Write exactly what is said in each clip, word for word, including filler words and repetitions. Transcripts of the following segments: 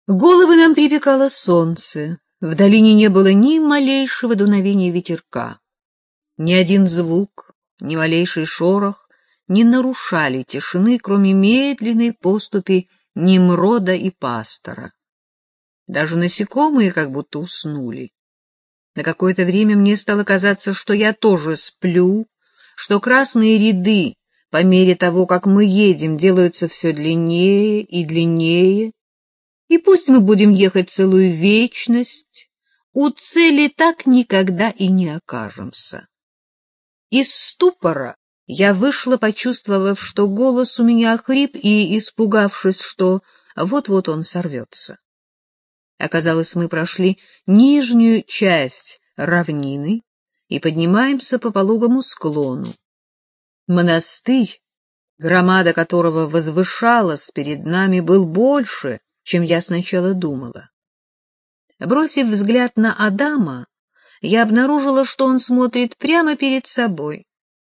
Головы нам припекало солнце, в долине не было ни малейшего дуновения ветерка. Ни один звук, ни малейший шорох не нарушали тишины, кроме медленной поступи Немрода и пастора. Даже насекомые как будто уснули. На какое-то время мне стало казаться, что я тоже сплю, что красные ряды, по мере того, как мы едем, делаются все длиннее и длиннее, и пусть мы будем ехать целую вечность, у цели так никогда и не окажемся. Из ступора я вышла, почувствовав, что голос у меня охрип, и испугавшись, что вот-вот он сорвется. Оказалось, мы прошли нижнюю часть равнины и поднимаемся по пологому склону. Монастырь, громада которого возвышалась перед нами, был больше, чем я сначала думала. Бросив взгляд на Адама, я обнаружила, что он смотрит прямо перед собой.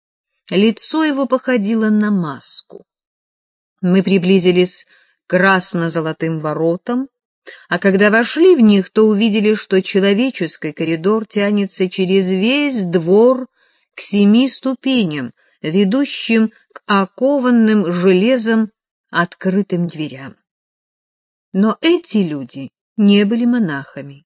Лицо его походило на маску. Мы приблизились к красно-золотым воротам, а когда вошли в них, то увидели, что человеческий коридор тянется через весь двор к семи ступеням, ведущим к окованным железом открытым дверям. Но эти люди не были монахами.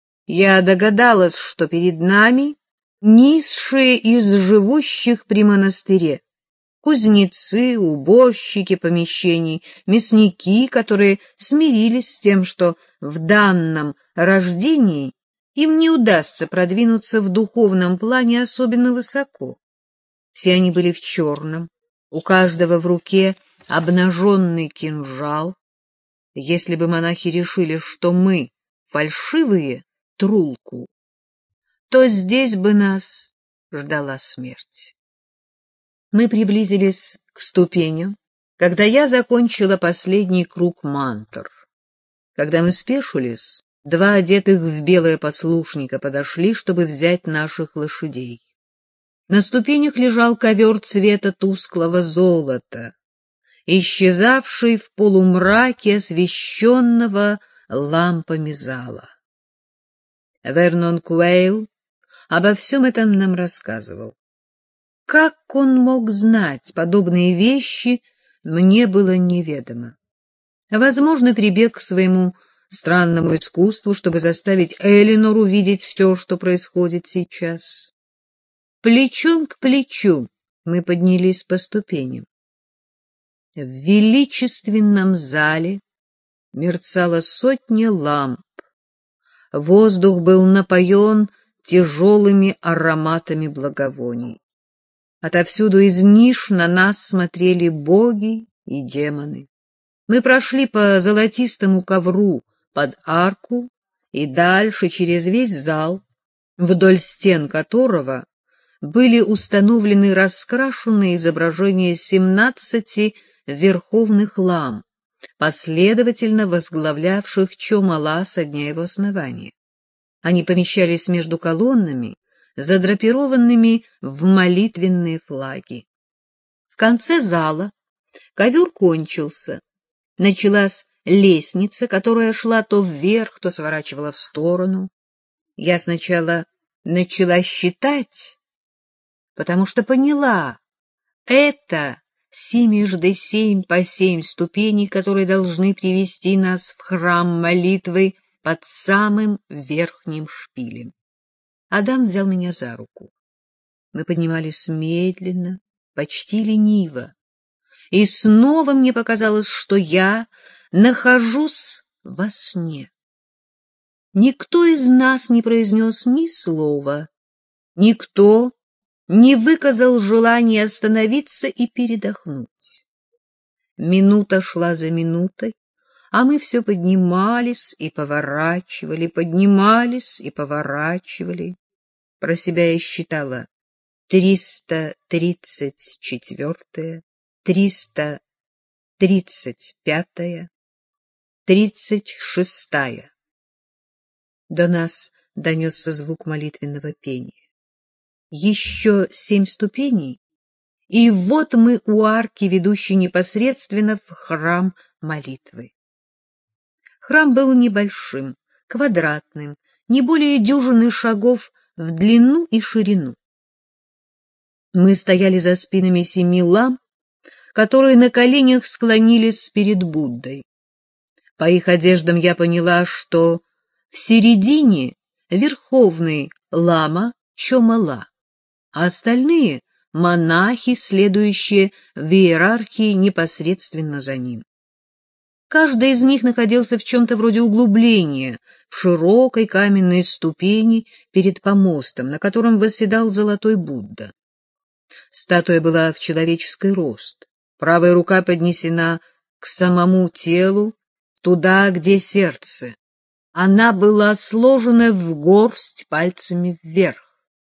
Я догадалась, что перед нами низшие из живущих при монастыре, кузнецы, уборщики помещений, мясники, которые смирились с тем, что в данном рождении им не удастся продвинуться в духовном плане особенно высоко. Все они были в черном, у каждого в руке обнаженный кинжал. Если бы монахи решили, что мы фальшивые трулку, то здесь бы нас ждала смерть. Мы приблизились к ступеням, когда я закончила последний круг мантр. Когда мы спешились, два одетых в белое послушника подошли, чтобы взять наших лошадей. На ступенях лежал ковер цвета тусклого золота, исчезавший в полумраке освещенного лампами зала. Вернон Куэйл обо всем этом нам рассказывал. Как он мог знать подобные вещи, мне было неведомо. Возможно, прибег к своему странному искусству, чтобы заставить Элинор увидеть все, что происходит сейчас. Плечом к плечу мы поднялись по ступеням. В величественном зале мерцала сотня ламп. Воздух был напоен тяжелыми ароматами благовоний. Отовсюду из ниш на нас смотрели боги и демоны. Мы прошли по золотистому ковру под арку и дальше через весь зал, вдоль стен которого были установлены раскрашенные изображения семнадцати верховных лам, последовательно возглавлявших Чомала со дня его основания. Они помещались между колоннами, задрапированными в молитвенные флаги. В конце зала ковер кончился. Началась лестница, которая шла то вверх, то сворачивала в сторону. Я сначала начала считать, потому что поняла, это семежды семь по семь ступеней, которые должны привести нас в храм молитвы под самым верхним шпилем. Адам взял меня за руку. Мы поднимались медленно, почти лениво. И снова мне показалось, что я нахожусь во сне. Никто из нас не произнес ни слова, никто не выказал желания остановиться и передохнуть. Минута шла за минутой, а мы все поднимались и поворачивали, поднимались и поворачивали. Про себя я считала триста тридцать четвертая, триста тридцать пятая, тридцать шестая. До нас донесся звук молитвенного пения. Еще семь ступеней, и вот мы у арки, ведущей непосредственно в храм молитвы. Храм был небольшим, квадратным, не более дюжины шагов в длину и ширину. Мы стояли за спинами семи лам, которые на коленях склонились перед Буддой. По их одеждам я поняла, что в середине верховный лама Чомала, а остальные — монахи, следующие в иерархии непосредственно за ним. Каждый из них находился в чем-то вроде углубления в широкой каменной ступени перед помостом, на котором восседал золотой Будда. Статуя была в человеческий рост, правая рука поднесена к самому телу, туда, где сердце. Она была сложена в горсть пальцами вверх.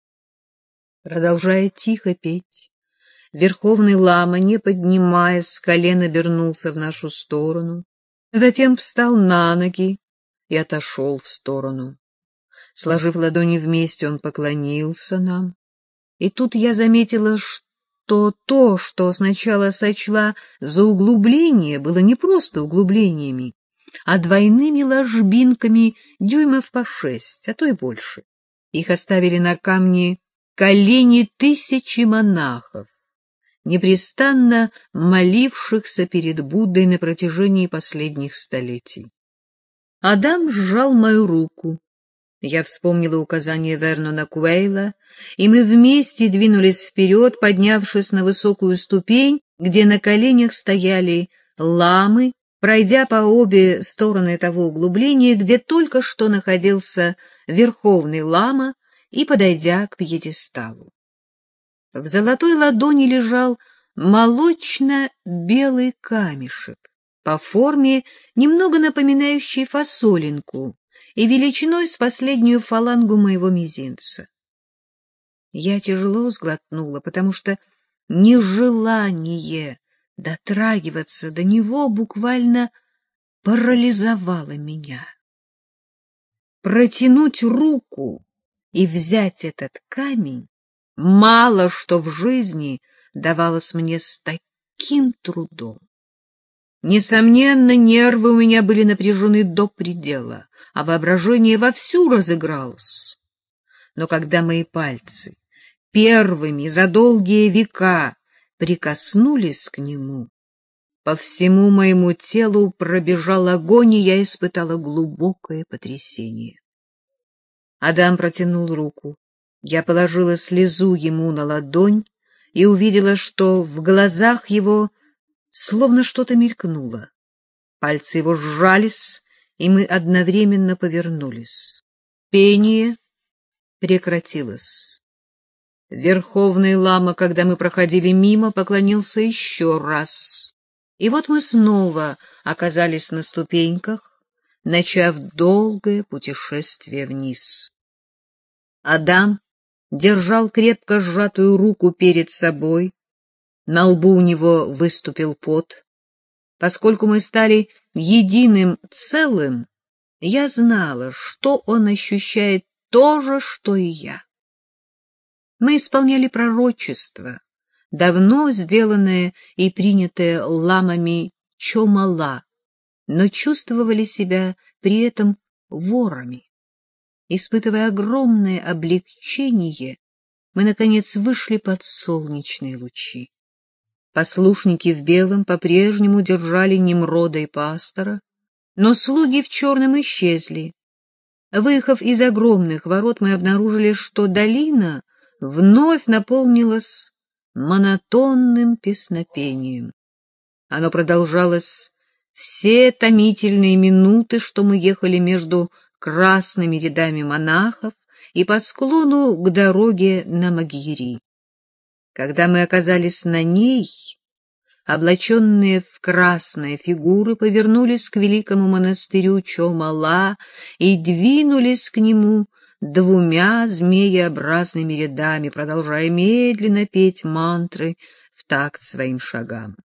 Продолжая тихо петь, верховный лама, не поднимаясь с колен, обернулся в нашу сторону, затем встал на ноги и отошел в сторону. Сложив ладони вместе, он поклонился нам. И тут я заметила, что то, что сначала сочла за углубление, было не просто углублениями, а двойными ложбинками дюймов по шесть, а то и больше. Их оставили на камне колени тысячи монахов, непрестанно молившихся перед Буддой на протяжении последних столетий. Адам сжал мою руку. Я вспомнила указание Вернона Куэйла, и мы вместе двинулись вперед, поднявшись на высокую ступень, где на коленях стояли ламы, пройдя по обе стороны того углубления, где только что находился верховный лама, и подойдя к пьедесталу. В золотой ладони лежал молочно-белый камешек, по форме немного напоминающий фасолинку и величиной с последнюю фалангу моего мизинца. Я тяжело сглотнула, потому что нежелание дотрагиваться до него буквально парализовало меня. Протянуть руку и взять этот камень мало что в жизни давалось мне с таким трудом. Несомненно, нервы у меня были напряжены до предела, а воображение вовсю разыгралось. Но когда мои пальцы первыми за долгие века прикоснулись к нему, по всему моему телу пробежал огонь, и я испытала глубокое потрясение. Адам протянул руку. Я положила слезу ему на ладонь и увидела, что в глазах его словно что-то мелькнуло. Пальцы его сжались, и мы одновременно повернулись. Пение прекратилось. Верховный лама, когда мы проходили мимо, поклонился еще раз. И вот мы снова оказались на ступеньках, начав долгое путешествие вниз. Адам держал крепко сжатую руку перед собой, на лбу у него выступил пот. Поскольку мы стали единым целым, я знала, что он ощущает то же, что и я. Мы исполняли пророчество, давно сделанное и принятое ламами Чомала, но чувствовали себя при этом ворами. Испытывая огромное облегчение, мы, наконец, вышли под солнечные лучи. Послушники в белом по-прежнему держали Немрода и пастора, но слуги в черном исчезли. Выехав из огромных ворот, мы обнаружили, что долина вновь наполнилась монотонным песнопением. Оно продолжалось все томительные минуты, что мы ехали между красными рядами монахов и по склону к дороге на Магьери. Когда мы оказались на ней, облаченные в красные фигуры повернулись к великому монастырю Чомала и двинулись к нему двумя змееобразными рядами, продолжая медленно петь мантры в такт своим шагам.